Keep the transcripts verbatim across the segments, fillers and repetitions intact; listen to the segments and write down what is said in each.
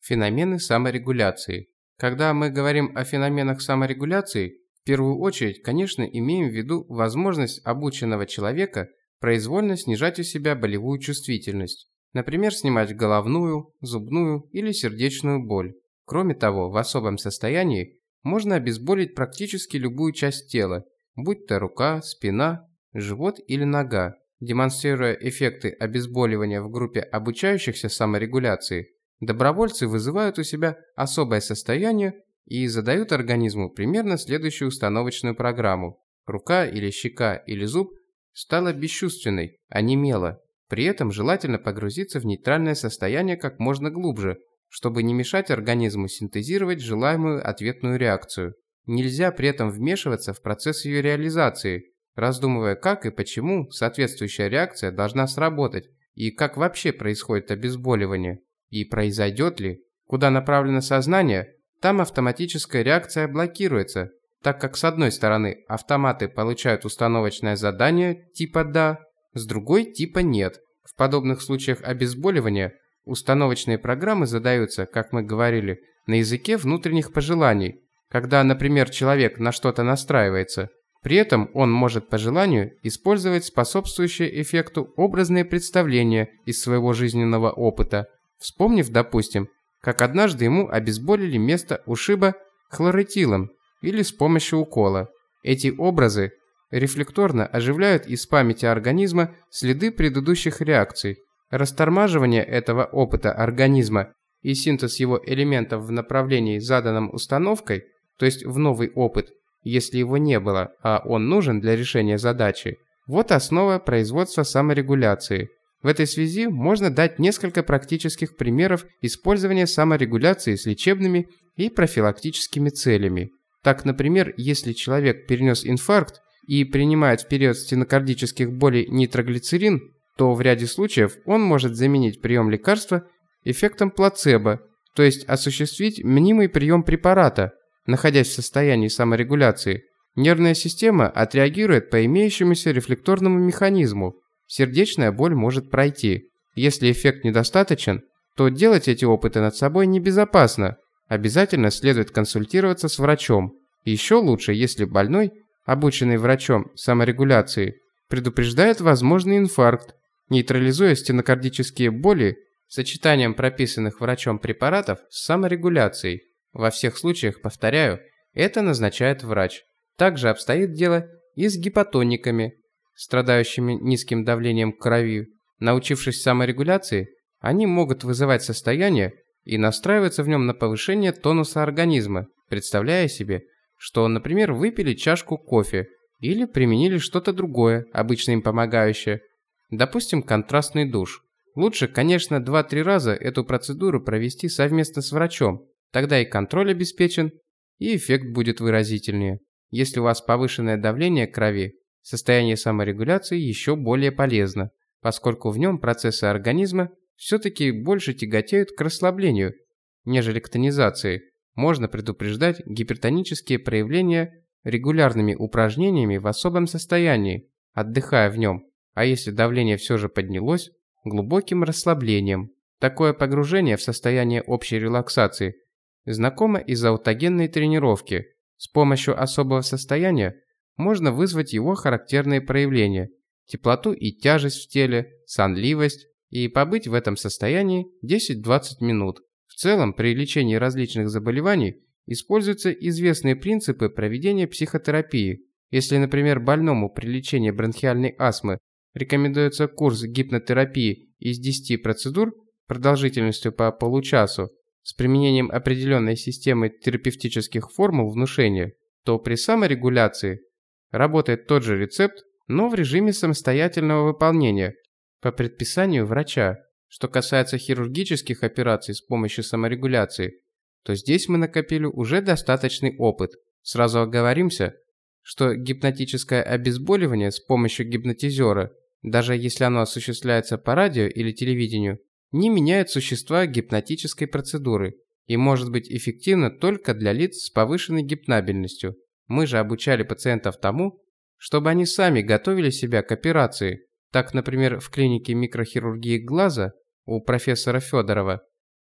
Феномены саморегуляции. Когда мы говорим о феноменах саморегуляции, в первую очередь, конечно, имеем в виду возможность обученного человека произвольно снижать у себя болевую чувствительность. Например, снимать головную, зубную или сердечную боль. Кроме того, в особом состоянии можно обезболить практически любую часть тела, будь то рука, спина, живот или нога. Демонстрируя эффекты обезболивания в группе обучающихся саморегуляции, добровольцы вызывают у себя особое состояние и задают организму примерно следующую установочную программу. Рука или щека или зуб стала бесчувственной, онемела. При этом желательно погрузиться в нейтральное состояние как можно глубже, чтобы не мешать организму синтезировать желаемую ответную реакцию. Нельзя при этом вмешиваться в процесс ее реализации, раздумывая, как и почему соответствующая реакция должна сработать и как вообще происходит обезболивание, и произойдет ли. Куда направлено сознание, там автоматическая реакция блокируется, так как с одной стороны автоматы получают установочное задание типа «да», с другой типа «нет». В подобных случаях обезболивания установочные программы задаются, как мы говорили, на языке внутренних пожеланий, когда, например, человек на что-то настраивается. При этом он может по желанию использовать способствующие эффекту образные представления из своего жизненного опыта, вспомнив, допустим, как однажды ему обезболили место ушиба хлоротилом или с помощью укола. Эти образы рефлекторно оживляют из памяти организма следы предыдущих реакций. Растормаживание этого опыта организма и синтез его элементов в направлении, заданном установкой, то есть в новый опыт, если его не было, а он нужен для решения задачи, вот основа производства саморегуляции. В этой связи можно дать несколько практических примеров использования саморегуляции с лечебными и профилактическими целями. Так, например, если человек перенес инфаркт и принимает в период стенокардических болей нитроглицерин, то в ряде случаев он может заменить прием лекарства эффектом плацебо, то есть осуществить мнимый прием препарата, находясь в состоянии саморегуляции. Нервная система отреагирует по имеющемуся рефлекторному механизму. Сердечная боль может пройти. Если эффект недостаточен, то делать эти опыты над собой небезопасно. Обязательно следует консультироваться с врачом. Еще лучше, если больной, обученный врачом саморегуляции, предупреждает возможный инфаркт, нейтрализуя стенокардические боли сочетанием прописанных врачом препаратов с саморегуляцией. Во всех случаях, повторяю, это назначает врач. Также обстоит дело и с гипотониками, страдающими низким давлением крови. Научившись саморегуляции, они могут вызывать состояние и настраиваться в нем на повышение тонуса организма, представляя себе, что, например, выпили чашку кофе или применили что-то другое, обычно им помогающее, допустим, контрастный душ. Лучше, конечно, два-три раза эту процедуру провести совместно с врачом, тогда и контроль обеспечен, и эффект будет выразительнее. Если у вас повышенное давление крови, состояние саморегуляции еще более полезно, поскольку в нем процессы организма все-таки больше тяготеют к расслаблению, нежели к тонизации. Можно предупреждать гипертонические проявления регулярными упражнениями в особом состоянии, отдыхая в нем, а если давление все же поднялось, глубоким расслаблением. Такое погружение в состояние общей релаксации знакомо из аутогенной тренировки. С помощью особого состояния можно вызвать его характерные проявления – теплоту и тяжесть в теле, сонливость, и побыть в этом состоянии десять-двадцать минут. В целом, при лечении различных заболеваний используются известные принципы проведения психотерапии. Если, например, больному при лечении бронхиальной астмы рекомендуется курс гипнотерапии из десяти процедур продолжительностью по получасу с применением определенной системы терапевтических формул внушения, то при саморегуляции работает тот же рецепт, но в режиме самостоятельного выполнения по предписанию врача. Что касается хирургических операций с помощью саморегуляции, то здесь мы накопили уже достаточный опыт. Сразу оговоримся, что гипнотическое обезболивание с помощью гипнотизера, даже если оно осуществляется по радио или телевидению, не меняет существа гипнотической процедуры и может быть эффективно только для лиц с повышенной гипнабельностью. Мы же обучали пациентов тому, чтобы они сами готовили себя к операции. Так, например, в клинике микрохирургии глаза у профессора Федорова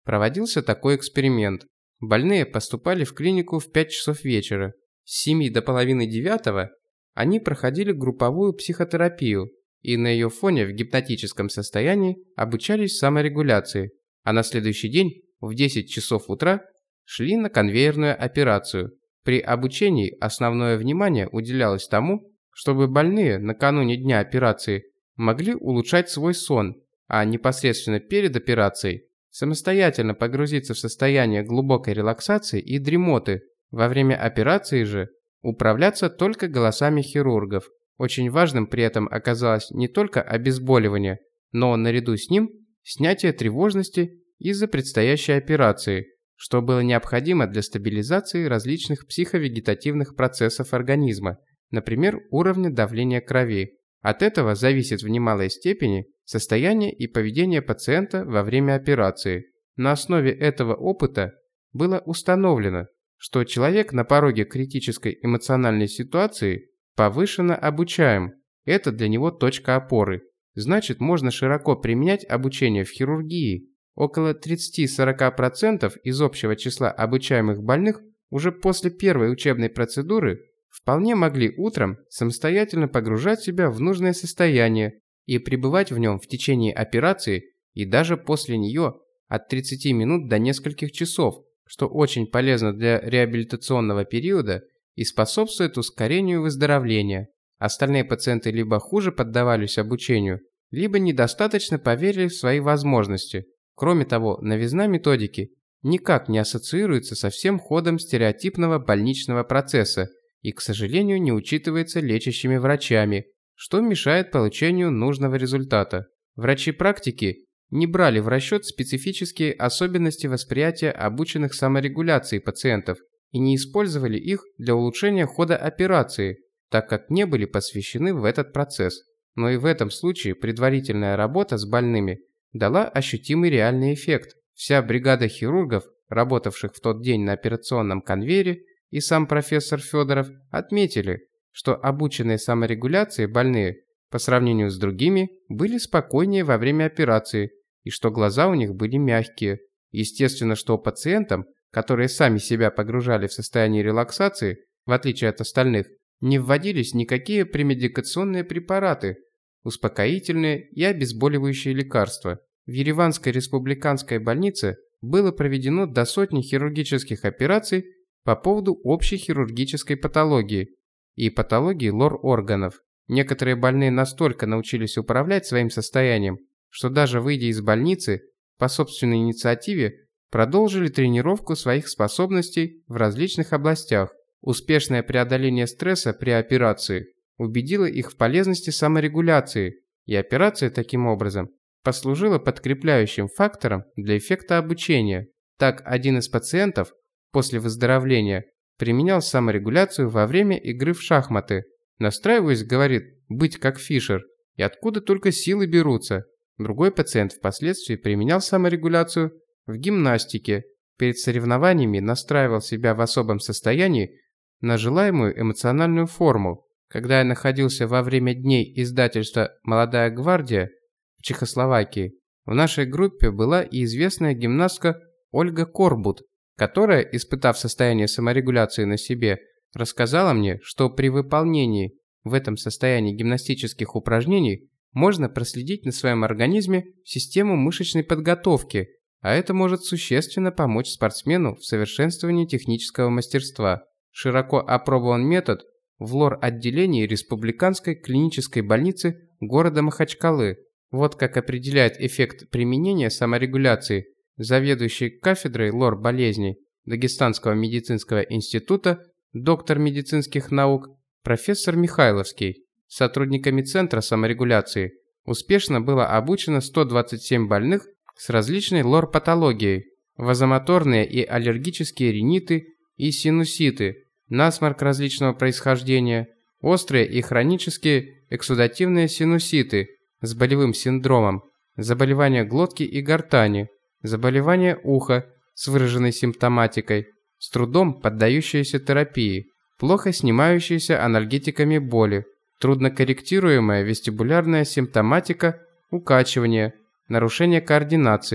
проводился такой эксперимент. Больные поступали в клинику в пять часов вечера. С семи до половины девятого они проходили групповую психотерапию и на ее фоне в гипнотическом состоянии обучались саморегуляции, а на следующий день в десять часов утра шли на конвейерную операцию. При обучении основное внимание уделялось тому, чтобы больные накануне дня операции могли улучшать свой сон, а непосредственно перед операцией самостоятельно погрузиться в состояние глубокой релаксации и дремоты. Во время операции же управляться только голосами хирургов. Очень важным при этом оказалось не только обезболивание, но наряду с ним снятие тревожности из-за предстоящей операции, что было необходимо для стабилизации различных психовегетативных процессов организма, например, уровня давления крови. От этого зависит в немалой степени состояние и поведение пациента во время операции. На основе этого опыта было установлено, что человек на пороге критической эмоциональной ситуации повышенно обучаем. Это для него точка опоры. Значит, можно широко применять обучение в хирургии. Около тридцать-сорок процентов из общего числа обучаемых больных уже после первой учебной процедуры вполне могли утром самостоятельно погружать себя в нужное состояние и пребывать в нем в течение операции и даже после нее от тридцати минут до нескольких часов, что очень полезно для реабилитационного периода и способствует ускорению выздоровления. Остальные пациенты либо хуже поддавались обучению, либо недостаточно поверили в свои возможности. Кроме того, новизна методики никак не ассоциируется со всем ходом стереотипного больничного процесса и, к сожалению, не учитывается лечащими врачами, что мешает получению нужного результата. Врачи практики не брали в расчет специфические особенности восприятия обученных саморегуляции пациентов и не использовали их для улучшения хода операции, так как не были посвящены в этот процесс. Но и в этом случае предварительная работа с больными дала ощутимый реальный эффект. Вся бригада хирургов, работавших в тот день на операционном конвейере, и сам профессор Федоров отметили, что обученные саморегуляции больные по сравнению с другими были спокойнее во время операции и что глаза у них были мягкие. Естественно, что пациентам, которые сами себя погружали в состояние релаксации, в отличие от остальных, не вводились никакие премедикационные препараты, успокоительные и обезболивающие лекарства. В Ереванской республиканской больнице было проведено до сотни хирургических операций по поводу общей хирургической патологии и патологии лор-органов. Некоторые больные настолько научились управлять своим состоянием, что даже выйдя из больницы, по собственной инициативе продолжили тренировку своих способностей в различных областях. Успешное преодоление стресса при операции убедило их в полезности саморегуляции, и операция таким образом послужила подкрепляющим фактором для эффекта обучения. Так, один из пациентов после выздоровления применял саморегуляцию во время игры в шахматы. Настраиваюсь, говорит, быть как Фишер, и откуда только силы берутся. Другой пациент впоследствии применял саморегуляцию в гимнастике. Перед соревнованиями настраивал себя в особом состоянии на желаемую эмоциональную форму. Когда я находился во время дней издательства «Молодая гвардия» в Чехословакии, в нашей группе была и известная гимнастка Ольга Корбут, которая, испытав состояние саморегуляции на себе, рассказала мне, что при выполнении в этом состоянии гимнастических упражнений можно проследить на своем организме систему мышечной подготовки, а это может существенно помочь спортсмену в совершенствовании технического мастерства. Широко опробован метод в лор-отделении Республиканской клинической больницы города Махачкалы. Вот как определяет эффект применения саморегуляции заведующий кафедрой лор-болезней Дагестанского медицинского института, доктор медицинских наук, профессор Михайловский. Сотрудниками Центра саморегуляции успешно было обучено сто двадцать семь больных с различной лор-патологией, вазомоторные и аллергические риниты и синуситы, насморк различного происхождения, острые и хронические эксудативные синуситы с болевым синдромом, заболевания глотки и гортани, заболевание уха с выраженной симптоматикой, с трудом поддающиеся терапии, плохо снимающиеся анальгетиками боли, труднокорректируемая вестибулярная симптоматика, укачивание, нарушение координации,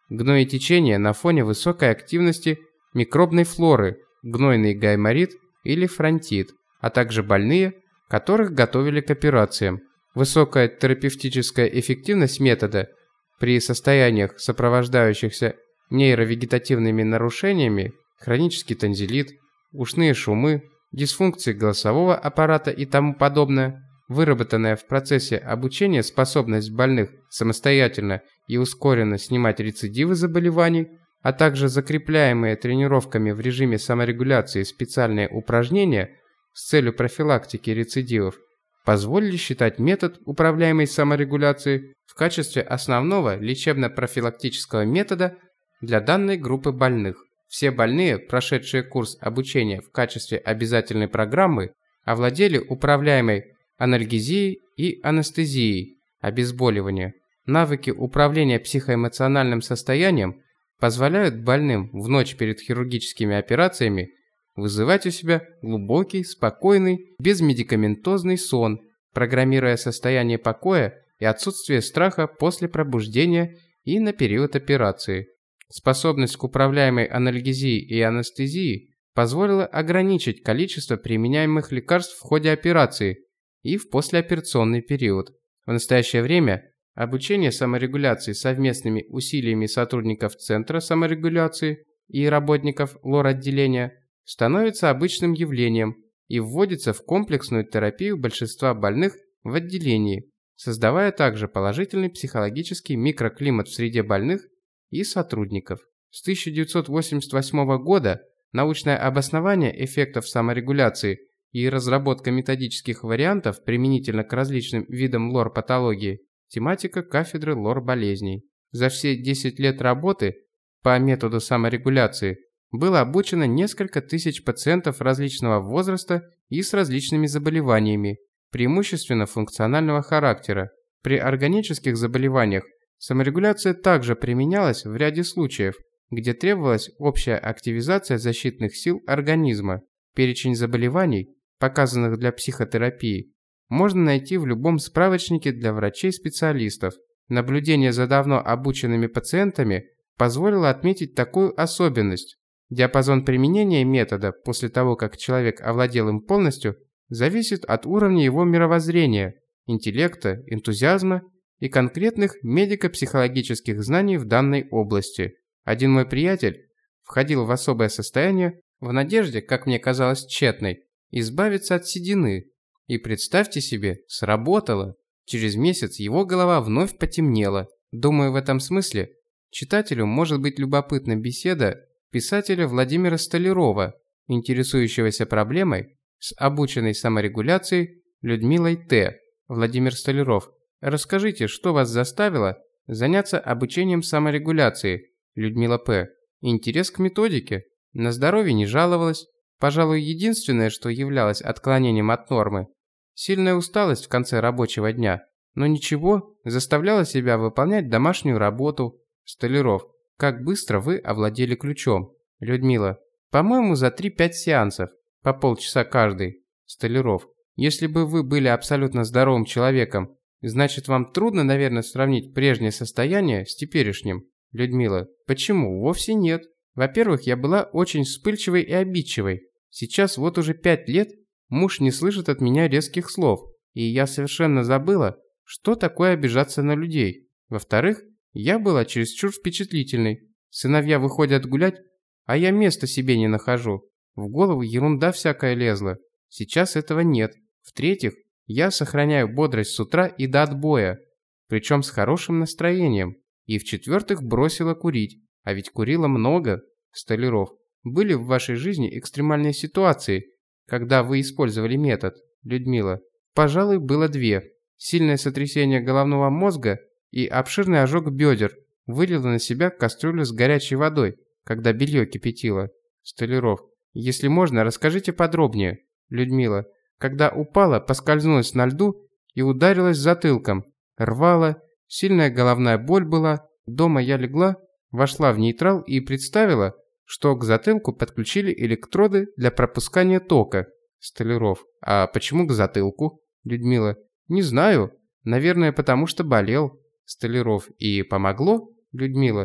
гноетечение на фоне высокой активности микробной флоры, гнойный гайморит или фронтит, а также больные, которых готовили к операциям. Высокая терапевтическая эффективность метода при состояниях, сопровождающихся нейровегетативными нарушениями, хронический танзелит, ушные шумы, дисфункции голосового аппарата и тому подобное, выработанная в процессе обучения способность больных самостоятельно и ускоренно снимать рецидивы заболеваний, а также закрепляемые тренировками в режиме саморегуляции специальные упражнения с целью профилактики рецидивов, позволили считать метод управляемой саморегуляции в качестве основного лечебно-профилактического метода для данной группы больных. Все больные, прошедшие курс обучения в качестве обязательной программы, овладели управляемой анальгезией и анестезией, обезболивания. Навыки управления психоэмоциональным состоянием позволяют больным в ночь перед хирургическими операциями вызывать у себя глубокий, спокойный, безмедикаментозный сон, программируя состояние покоя и отсутствие страха после пробуждения и на период операции. Способность к управляемой анальгезии и анестезии позволила ограничить количество применяемых лекарств в ходе операции и в послеоперационный период. В настоящее время обучение саморегуляции совместными усилиями сотрудников Центра саморегуляции и работников лор-отделения становится обычным явлением и вводится в комплексную терапию большинства больных в отделении, создавая также положительный психологический микроклимат в среде больных и сотрудников. С тысяча девятьсот восемьдесят восьмого года научное обоснование эффектов саморегуляции и разработка методических вариантов применительно к различным видам лор-патологии – тематика кафедры лор-болезней. За все десять лет работы по методу саморегуляции было обучено несколько тысяч пациентов различного возраста и с различными заболеваниями, преимущественно функционального характера. При органических заболеваниях саморегуляция также применялась в ряде случаев, где требовалась общая активизация защитных сил организма. Перечень заболеваний, показанных для психотерапии, можно найти в любом справочнике для врачей-специалистов. Наблюдение за давно обученными пациентами позволило отметить такую особенность. Диапазон применения метода после того, как человек овладел им полностью, зависит от уровня его мировоззрения, интеллекта, энтузиазма и конкретных медико-психологических знаний в данной области. Один мой приятель входил в особое состояние в надежде, как мне казалось тщетной, избавиться от седины. И представьте себе, сработало. Через месяц его голова вновь потемнела. Думаю, в этом смысле читателю может быть любопытна беседа писателя Владимира Столярова, интересующегося проблемой с обученной саморегуляцией Людмилой Т. Владимир Столяров. Расскажите, что вас заставило заняться обучением саморегуляции? Людмила П. Интерес к методике. На здоровье не жаловалась. Пожалуй, единственное, что являлось отклонением от нормы. Сильная усталость в конце рабочего дня. Но ничего, заставляла себя выполнять домашнюю работу. Столяров. Как быстро вы овладели ключом? Людмила. По-моему, за три-пять сеансов. По полчаса каждый. Столяров. Если бы вы были абсолютно здоровым человеком, значит, вам трудно, наверное, сравнить прежнее состояние с теперешним. Людмила. Почему? Вовсе нет. Во-первых, я была очень вспыльчивой и обидчивой. Сейчас вот уже пять лет муж не слышит от меня резких слов, и я совершенно забыла, что такое обижаться на людей. Во-вторых, я была чересчур впечатлительной. Сыновья выходят гулять, а я места себе не нахожу. В голову ерунда всякая лезла. Сейчас этого нет. В-третьих, я сохраняю бодрость с утра и до отбоя, причем с хорошим настроением. И в-четвертых, бросила курить. А ведь курила много. Столяров. Были в вашей жизни экстремальные ситуации, когда вы использовали метод? Людмила. Пожалуй, было две. Сильное сотрясение головного мозга и обширный ожог бедер вылило на себя кастрюлю с горячей водой, когда белье кипятило. Столяров. Если можно, расскажите подробнее. Людмила. Когда упала, поскользнулась на льду и ударилась затылком. Рвала, сильная головная боль была. Дома я легла, вошла в нейтрал и представила, что к затылку подключили электроды для пропускания тока. Столяров. А почему к затылку? Людмила. Не знаю. Наверное, потому что болел. Столяров. И помогло? Людмила.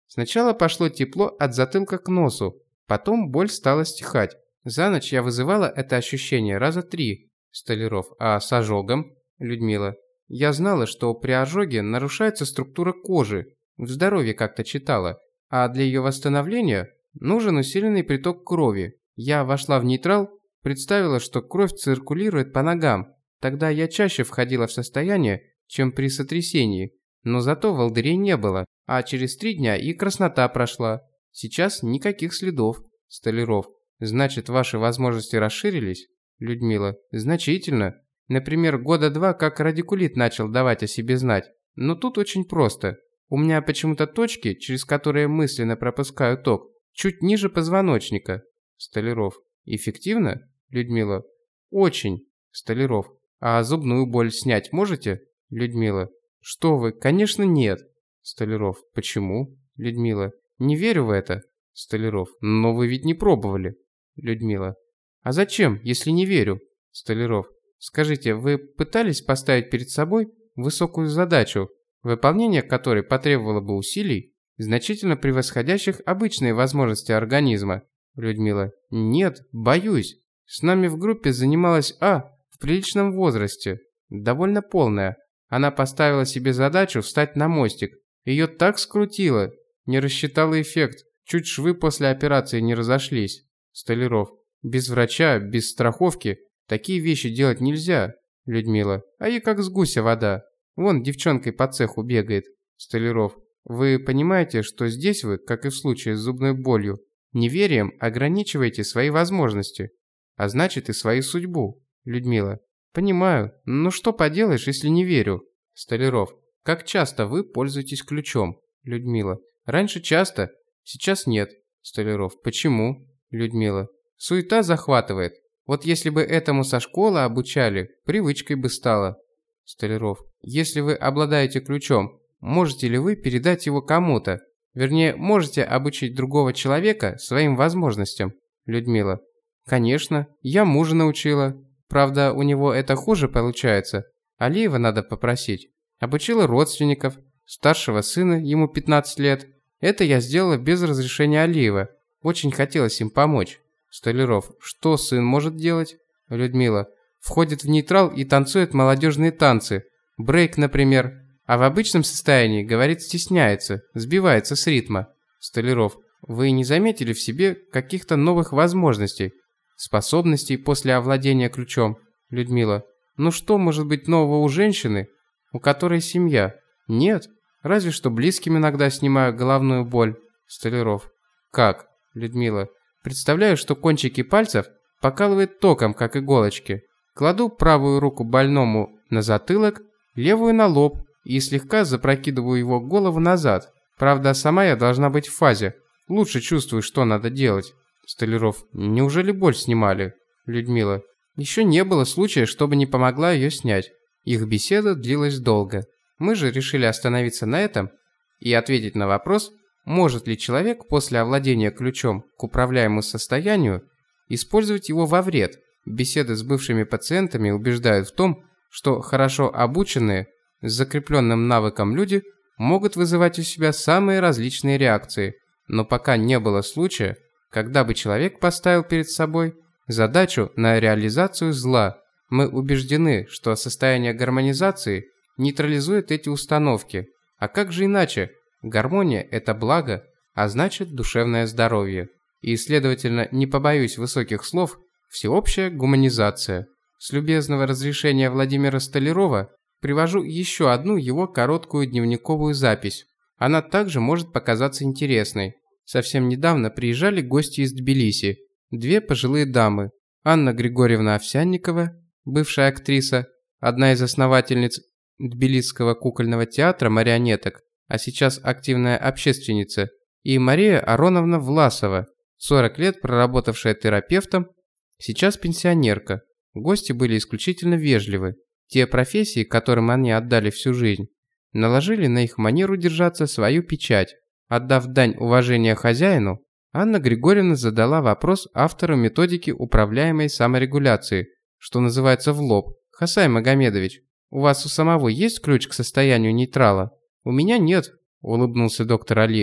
Сначала пошло тепло от затылка к носу, потом боль стала стихать. За ночь я вызывала это ощущение раза три. Столяров. А с ожогом? Людмила. Я знала, что при ожоге нарушается структура кожи. В здоровье как-то читала. А для ее восстановления нужен усиленный приток крови. Я вошла в нейтрал, представила, что кровь циркулирует по ногам. Тогда я чаще входила в состояние, чем при сотрясении. Но зато волдырей не было. А через три дня и краснота прошла. Сейчас никаких следов. Столяров. Значит, ваши возможности расширились? Людмила. Значительно. Например, года два как радикулит начал давать о себе знать. Но тут очень просто. У меня почему-то точки, через которые мысленно пропускаю ток, чуть ниже позвоночника. Столяров. Эффективно? Людмила. Очень. Столяров. А зубную боль снять можете? Людмила. Что вы, конечно, нет. Столяров. Почему? Людмила. Не верю в это. Столяров. Но вы ведь не пробовали. Людмила. А зачем, если не верю? Столяров. Скажите, вы пытались поставить перед собой высокую задачу, выполнение которой потребовало бы усилий, значительно превосходящих обычные возможности организма? Людмила. Нет, боюсь. С нами в группе занималась А в приличном возрасте, довольно полная. Она поставила себе задачу встать на мостик. Ее так скрутило, не рассчитала эффект, чуть швы после операции не разошлись. Столяров. Без врача, без страховки такие вещи делать нельзя. Людмила. А ей как с гуся вода. Вон девчонкой по цеху бегает. Столяров. Вы понимаете, что здесь вы, как и в случае с зубной болью, неверием ограничиваете свои возможности, а значит и свою судьбу. Людмила. Понимаю, но что поделаешь, если не верю? Столяров. Как часто вы пользуетесь ключом? Людмила. Раньше часто, сейчас нет. Столяров. Почему? Людмила. Суета захватывает. Вот если бы этому со школы обучали, привычкой бы стало. Столяров. Если вы обладаете ключом, можете ли вы передать его кому-то? Вернее, можете обучить другого человека своим возможностям? Людмила. Конечно, я мужа научила. Правда, у него это хуже получается. Алиева надо попросить. Обучила родственников, старшего сына, ему пятнадцать лет. Это я сделала без разрешения Алиева. Очень хотелось им помочь. Столяров. Что сын может делать? Людмила. Входит в нейтрал и танцует молодежные танцы. Брейк, например. А в обычном состоянии, говорит, стесняется, сбивается с ритма. Столяров. Вы не заметили в себе каких-то новых возможностей, способностей после овладения ключом? Людмила. Ну что может быть нового у женщины, у которой семья? Нет. Разве что близким иногда снимаю головную боль. Столяров. Как? Людмила. Представляю, что кончики пальцев покалывает током, как иголочки. Кладу правую руку больному на затылок, левую на лоб и слегка запрокидываю его голову назад. Правда, сама я должна быть в фазе. Лучше чувствую, что надо делать. Столяров. Неужели боль снимали? Людмила. Еще не было случая, чтобы не помогла ее снять. Их беседа длилась долго. Мы же решили остановиться на этом и ответить на вопрос, может ли человек после овладения ключом к управляемому состоянию использовать его во вред. Беседы с бывшими пациентами убеждают в том, что хорошо обученные, с закрепленным навыком люди могут вызывать у себя самые различные реакции, но пока не было случая, когда бы человек поставил перед собой задачу на реализацию зла. Мы убеждены, что состояние гармонизации нейтрализует эти установки. А как же иначе? Гармония – это благо, а значит душевное здоровье. И, следовательно, не побоюсь высоких слов, всеобщая гуманизация. С любезного разрешения Владимира Столярова привожу еще одну его короткую дневниковую запись. Она также может показаться интересной. Совсем недавно приезжали гости из Тбилиси. Две пожилые дамы. Анна Григорьевна Овсянникова, бывшая актриса, одна из основательниц Тбилисского кукольного театра марионеток, а сейчас активная общественница, и Мария Ароновна Власова, сорок лет проработавшая терапевтом, сейчас пенсионерка. Гости были исключительно вежливы. Те профессии, которым они отдали всю жизнь, наложили на их манеру держаться свою печать. Отдав дань уважения хозяину, Анна Григорьевна задала вопрос автору методики управляемой саморегуляции, что называется в лоб. «Хасай Магомедович, у вас у самого есть ключ к состоянию нейтрала?» «У меня нет», – улыбнулся доктор Алиев.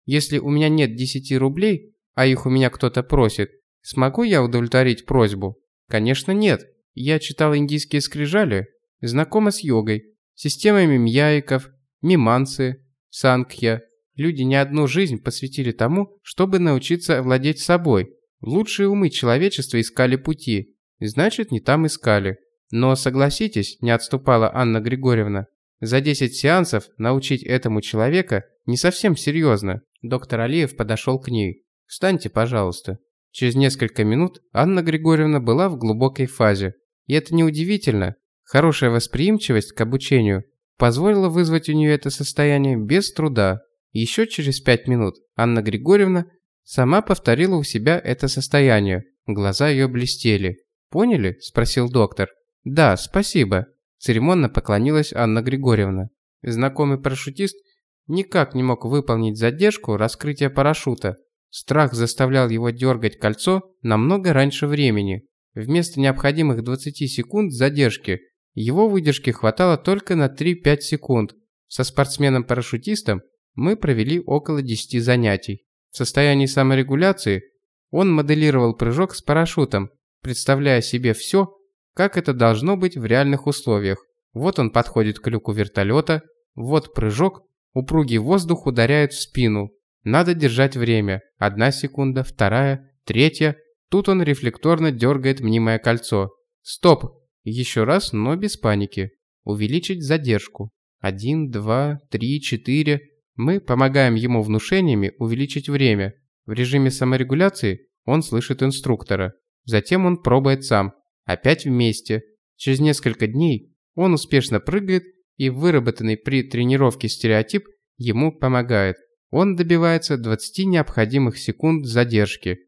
Если у меня нет десяти рублей, а их у меня кто-то просит, смогу я удовлетворить просьбу? Конечно, нет. Я читал индийские скрижали, знакома с йогой, системами мьяиков, миманцы, санкхья. Люди не одну жизнь посвятили тому, чтобы научиться владеть собой. Лучшие умы человечества искали пути, значит, не там искали. Но согласитесь, не отступала Анна Григорьевна, за десять сеансов научить этому человека не совсем серьезно. Доктор Алиев подошел к ней. «Встаньте, пожалуйста». Через несколько минут Анна Григорьевна была в глубокой фазе. И это неудивительно. Хорошая восприимчивость к обучению позволила вызвать у нее это состояние без труда. Еще через пять минут Анна Григорьевна сама повторила у себя это состояние. Глаза ее блестели. «Поняли?» – спросил доктор. «Да, спасибо», – церемонно поклонилась Анна Григорьевна. Знакомый парашютист никак не мог выполнить задержку раскрытия парашюта. Страх заставлял его дергать кольцо намного раньше времени. Вместо необходимых двадцати секунд задержки его выдержки хватало только на три-пять секунд. Со спортсменом-парашютистом мы провели около десяти занятий. В состоянии саморегуляции он моделировал прыжок с парашютом, представляя себе все, как это должно быть в реальных условиях. Вот он подходит к люку вертолета, вот прыжок, упругий воздух ударяет в спину. Надо держать время. Одна секунда, вторая, третья. Тут он рефлекторно дергает мнимое кольцо. Стоп! Еще раз, но без паники. Увеличить задержку. Один, два, три, четыре. Мы помогаем ему внушениями увеличить время. В режиме саморегуляции он слышит инструктора. Затем он пробует сам. Опять вместе. Через несколько дней он успешно прыгает, и выработанный при тренировке стереотип ему помогает. Он добивается двадцати необходимых секунд задержки.